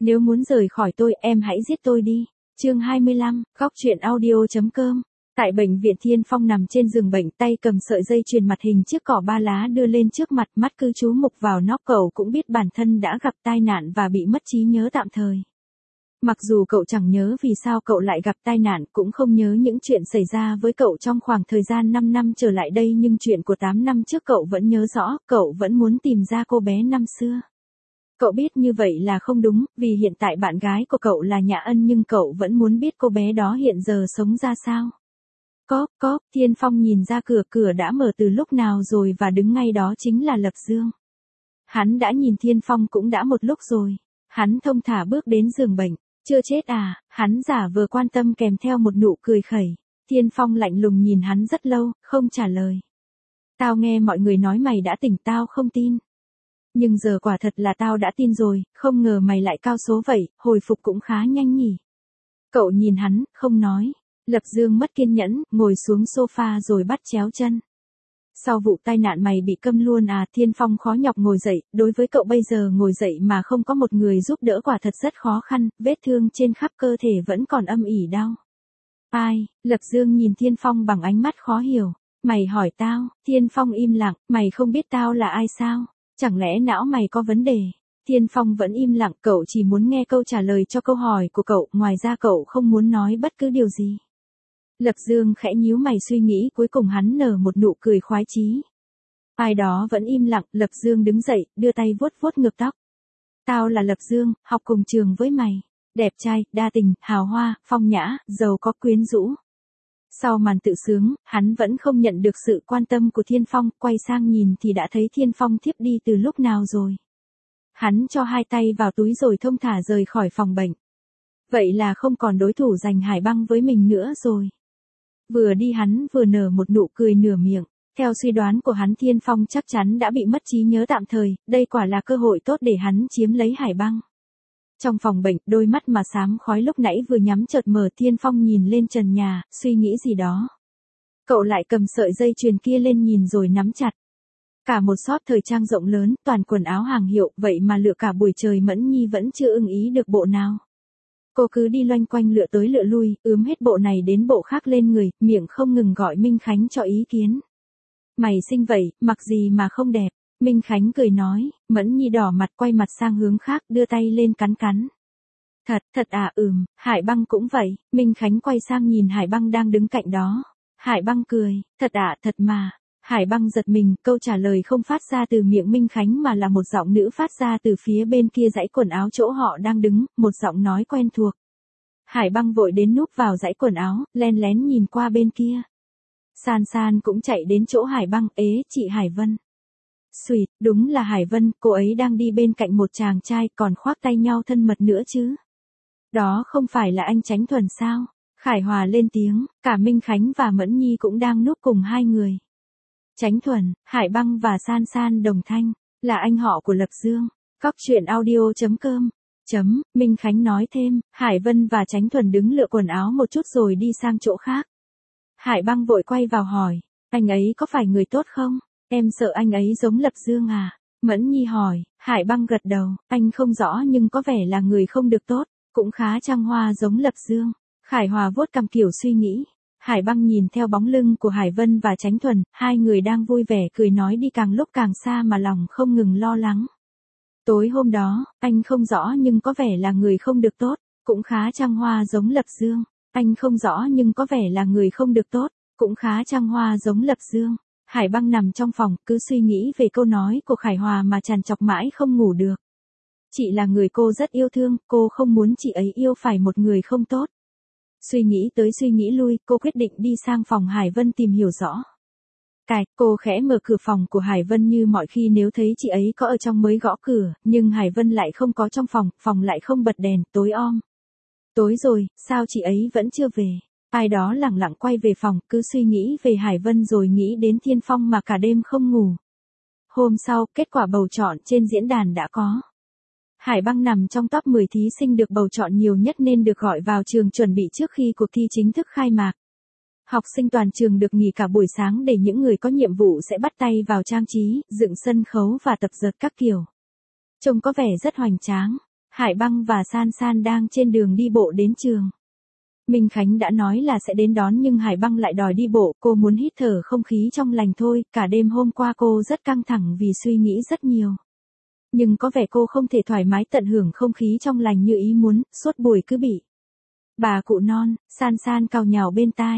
Nếu muốn rời khỏi tôi, em hãy giết tôi đi. Chương 25, góc truyện audio.com. Tại bệnh viện Thiên Phong nằm trên giường bệnh, tay cầm sợi dây chuyền mặt hình chiếc cỏ ba lá đưa lên trước mặt, mắt cứ chú mục vào nó. Cậu cũng biết bản thân đã gặp tai nạn và bị mất trí nhớ tạm thời. Mặc dù cậu chẳng nhớ vì sao cậu lại gặp tai nạn, cũng không nhớ những chuyện xảy ra với cậu trong khoảng thời gian 5 năm trở lại đây, nhưng chuyện của 8 năm trước cậu vẫn nhớ rõ, cậu vẫn muốn tìm ra cô bé năm xưa. Cậu biết như vậy là không đúng, vì hiện tại bạn gái của cậu là Nhã Ân, nhưng cậu vẫn muốn biết cô bé đó hiện giờ sống ra sao. Có, Thiên Phong nhìn ra cửa đã mở từ lúc nào rồi và đứng ngay đó chính là Lập Dương. Hắn đã nhìn Thiên Phong cũng đã một lúc rồi. Hắn thông thả bước đến giường bệnh. Chưa chết à? Hắn giả vờ quan tâm kèm theo một nụ cười khẩy. Thiên Phong lạnh lùng nhìn hắn rất lâu, không trả lời. Tao nghe mọi người nói mày đã tỉnh, tao không tin. Nhưng giờ quả thật là tao đã tin rồi, không ngờ mày lại cao số vậy, hồi phục cũng khá nhanh nhỉ. Cậu nhìn hắn, không nói. Lập Dương mất kiên nhẫn, ngồi xuống sofa rồi bắt chéo chân. Sau vụ tai nạn mày bị câm luôn à? Thiên Phong khó nhọc ngồi dậy, đối với cậu bây giờ ngồi dậy mà không có một người giúp đỡ quả thật rất khó khăn, vết thương trên khắp cơ thể vẫn còn âm ỉ đau. Ai? Lập Dương nhìn Thiên Phong bằng ánh mắt khó hiểu. Mày hỏi tao? Thiên Phong im lặng, mày không biết tao là ai sao? Chẳng lẽ não mày có vấn đề? Thiên Phong vẫn im lặng, cậu chỉ muốn nghe câu trả lời cho câu hỏi của cậu, ngoài ra cậu không muốn nói bất cứ điều gì. Lập Dương khẽ nhíu mày suy nghĩ, cuối cùng hắn nở một nụ cười khoái chí. Ai đó vẫn im lặng, Lập Dương đứng dậy, đưa tay vuốt vuốt ngực tóc. Tao là Lập Dương, học cùng trường với mày. Đẹp trai, đa tình, hào hoa, phong nhã, giàu có, quyến rũ. Sau màn tự sướng, hắn vẫn không nhận được sự quan tâm của Thiên Phong, quay sang nhìn thì đã thấy Thiên Phong thiếp đi từ lúc nào rồi. Hắn cho hai tay vào túi rồi thông thả rời khỏi phòng bệnh. Vậy là không còn đối thủ giành Hải Băng với mình nữa rồi. Vừa đi hắn vừa nở một nụ cười nửa miệng. Theo suy đoán của hắn, Thiên Phong chắc chắn đã bị mất trí nhớ tạm thời, đây quả là cơ hội tốt để hắn chiếm lấy Hải Băng. Trong phòng bệnh, đôi mắt mà xám khói lúc nãy vừa nhắm chợt mở, Thiên Phong nhìn lên trần nhà, suy nghĩ gì đó. Cậu lại cầm sợi dây chuyền kia lên nhìn rồi nắm chặt. Cả một shop thời trang rộng lớn, toàn quần áo hàng hiệu, vậy mà lựa cả buổi trời Mẫn Nhi vẫn chưa ưng ý được bộ nào. Cô cứ đi loanh quanh lựa tới lựa lui, ướm hết bộ này đến bộ khác lên người, miệng không ngừng gọi Minh Khánh cho ý kiến. Mày xinh vậy, mặc gì mà không đẹp. Minh Khánh cười nói, Mẫn Nhi đỏ mặt quay mặt sang hướng khác, đưa tay lên cắn cắn. Thật à? Hải Băng cũng vậy. Minh Khánh quay sang nhìn Hải Băng đang đứng cạnh đó. Hải Băng cười, thật mà. Hải Băng giật mình, câu trả lời không phát ra từ miệng Minh Khánh mà là một giọng nữ phát ra từ phía bên kia dãy quần áo chỗ họ đang đứng, một giọng nói quen thuộc. Hải Băng vội đến núp vào dãy quần áo, len lén nhìn qua bên kia. San San cũng chạy đến chỗ Hải Băng, chị Hải Vân. Xùyt, đúng là Hải Vân, cô ấy đang đi bên cạnh một chàng trai, còn khoác tay nhau thân mật nữa chứ. Đó không phải là anh Chánh Thuần sao? Khải Hòa lên tiếng, cả Minh Khánh và Mẫn Nhi cũng đang núp cùng hai người. Chánh Thuần, Hải Băng và San San đồng thanh, là anh họ của Lập Dương. Góc truyện audio.com. Minh Khánh nói thêm, Hải Vân và Chánh Thuần đứng lựa quần áo một chút rồi đi sang chỗ khác. Hải Băng vội quay vào hỏi, anh ấy có phải người tốt không? Em sợ anh ấy giống Lập Dương à? Mẫn Nhi hỏi. Hải Băng gật đầu, anh không rõ nhưng có vẻ là người không được tốt, cũng khá trăng hoa giống Lập Dương. Khải Hòa vuốt cằm kiểu suy nghĩ. Hải Băng nhìn theo bóng lưng của Hải Vân và Chánh Thuần, hai người đang vui vẻ cười nói đi càng lúc càng xa mà lòng không ngừng lo lắng. Tối hôm đó, anh không rõ nhưng có vẻ là người không được tốt, cũng khá trăng hoa giống Lập Dương. Anh không rõ nhưng có vẻ là người không được tốt, cũng khá trăng hoa giống Lập Dương. Hải Băng nằm trong phòng, cứ suy nghĩ về câu nói của Khải Hòa mà trằn trọc mãi không ngủ được. Chị là người cô rất yêu thương, cô không muốn chị ấy yêu phải một người không tốt. Suy nghĩ tới suy nghĩ lui, cô quyết định đi sang phòng Hải Vân tìm hiểu rõ. Cô khẽ mở cửa phòng của Hải Vân như mọi khi, nếu thấy chị ấy có ở trong mới gõ cửa, nhưng Hải Vân lại không có trong phòng, phòng lại không bật đèn, tối om. Tối rồi, sao chị ấy vẫn chưa về? Ai đó lẳng lặng quay về phòng, cứ suy nghĩ về Hải Vân rồi nghĩ đến Thiên Phong mà cả đêm không ngủ. Hôm sau, kết quả bầu chọn trên diễn đàn đã có. Hải Băng nằm trong top 10 thí sinh được bầu chọn nhiều nhất nên được gọi vào trường chuẩn bị trước khi cuộc thi chính thức khai mạc. Học sinh toàn trường được nghỉ cả buổi sáng để những người có nhiệm vụ sẽ bắt tay vào trang trí, dựng sân khấu và tập dượt các kiểu. Trông có vẻ rất hoành tráng. Hải Băng và San San đang trên đường đi bộ đến trường. Minh Khánh đã nói là sẽ đến đón nhưng Hải Băng lại đòi đi bộ, cô muốn hít thở không khí trong lành thôi, cả đêm hôm qua cô rất căng thẳng vì suy nghĩ rất nhiều. Nhưng có vẻ cô không thể thoải mái tận hưởng không khí trong lành như ý muốn, suốt buổi cứ bị bà cụ non, San San cào nhào bên tai.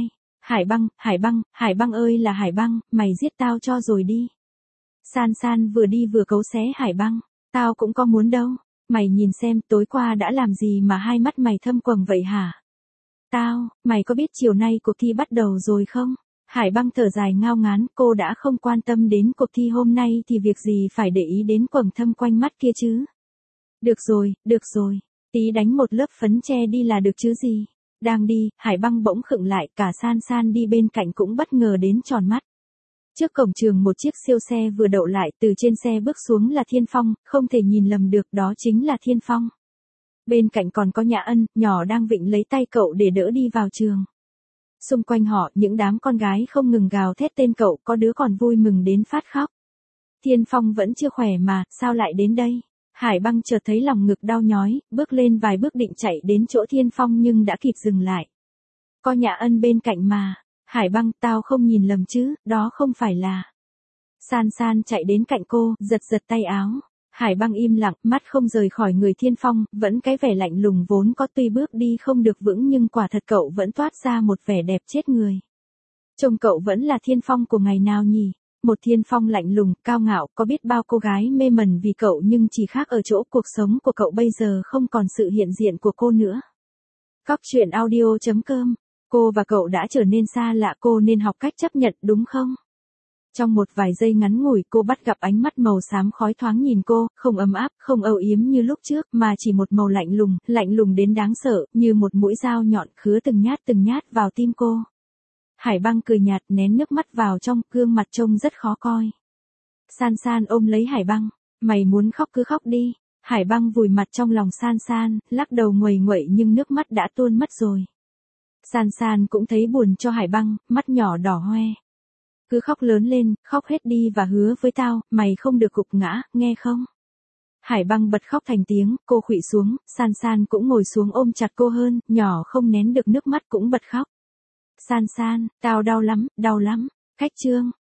Hải Băng ơi là Hải Băng, mày giết tao cho rồi đi. San San vừa đi vừa cấu xé Hải Băng, tao cũng có muốn đâu, mày nhìn xem tối qua đã làm gì mà hai mắt mày thâm quầng vậy hả? Mày có biết chiều nay cuộc thi bắt đầu rồi không? Hải Băng thở dài ngao ngán, cô đã không quan tâm đến cuộc thi hôm nay thì việc gì phải để ý đến quầng thâm quanh mắt kia chứ? Được rồi, tí đánh một lớp phấn che đi là được chứ gì. Đang đi, Hải Băng bỗng khựng lại, cả San San đi bên cạnh cũng bất ngờ đến tròn mắt. Trước cổng trường một chiếc siêu xe vừa đậu lại, từ trên xe bước xuống là Thiên Phong, không thể nhìn lầm được đó chính là Thiên Phong. Bên cạnh còn có Nhã Ân, nhỏ đang vịn lấy tay cậu để đỡ đi vào trường. Xung quanh họ, những đám con gái không ngừng gào thét tên cậu, có đứa còn vui mừng đến phát khóc. Thiên Phong vẫn chưa khỏe mà, sao lại đến đây? Hải Băng chợt thấy lòng ngực đau nhói, bước lên vài bước định chạy đến chỗ Thiên Phong nhưng đã kịp dừng lại. Có Nhã Ân bên cạnh mà. Hải Băng, tao không nhìn lầm chứ, đó không phải là. San San chạy đến cạnh cô, giật tay áo. Hải Băng im lặng, mắt không rời khỏi người Thiên Phong, vẫn cái vẻ lạnh lùng vốn có, tuy bước đi không được vững nhưng quả thật cậu vẫn toát ra một vẻ đẹp chết người. Trông cậu vẫn là Thiên Phong của ngày nào nhỉ? Một Thiên Phong lạnh lùng, cao ngạo, có biết bao cô gái mê mẩn vì cậu nhưng chỉ khác ở chỗ cuộc sống của cậu bây giờ không còn sự hiện diện của cô nữa. Góc truyện audio.com. Cô và cậu đã trở nên xa lạ, cô nên học cách chấp nhận đúng không? Trong một vài giây ngắn ngủi cô bắt gặp ánh mắt màu xám khói thoáng nhìn cô, không ấm áp, không âu yếm như lúc trước, mà chỉ một màu lạnh lùng đến đáng sợ, như một mũi dao nhọn khứa từng nhát vào tim cô. Hải Băng cười nhạt nén nước mắt vào trong, gương mặt trông rất khó coi. San San ôm lấy Hải Băng, mày muốn khóc cứ khóc đi. Hải Băng vùi mặt trong lòng San San, lắc đầu nguầy nguậy nhưng nước mắt đã tuôn mất rồi. San San cũng thấy buồn cho Hải Băng, mắt nhỏ đỏ hoe. Cứ khóc lớn lên, khóc hết đi và hứa với tao, mày không được gục ngã, nghe không? Hải Băng bật khóc thành tiếng, cô khuỵu xuống, San San cũng ngồi xuống ôm chặt cô hơn, nhỏ không nén được nước mắt cũng bật khóc. San San, tao đau lắm. Khách chương.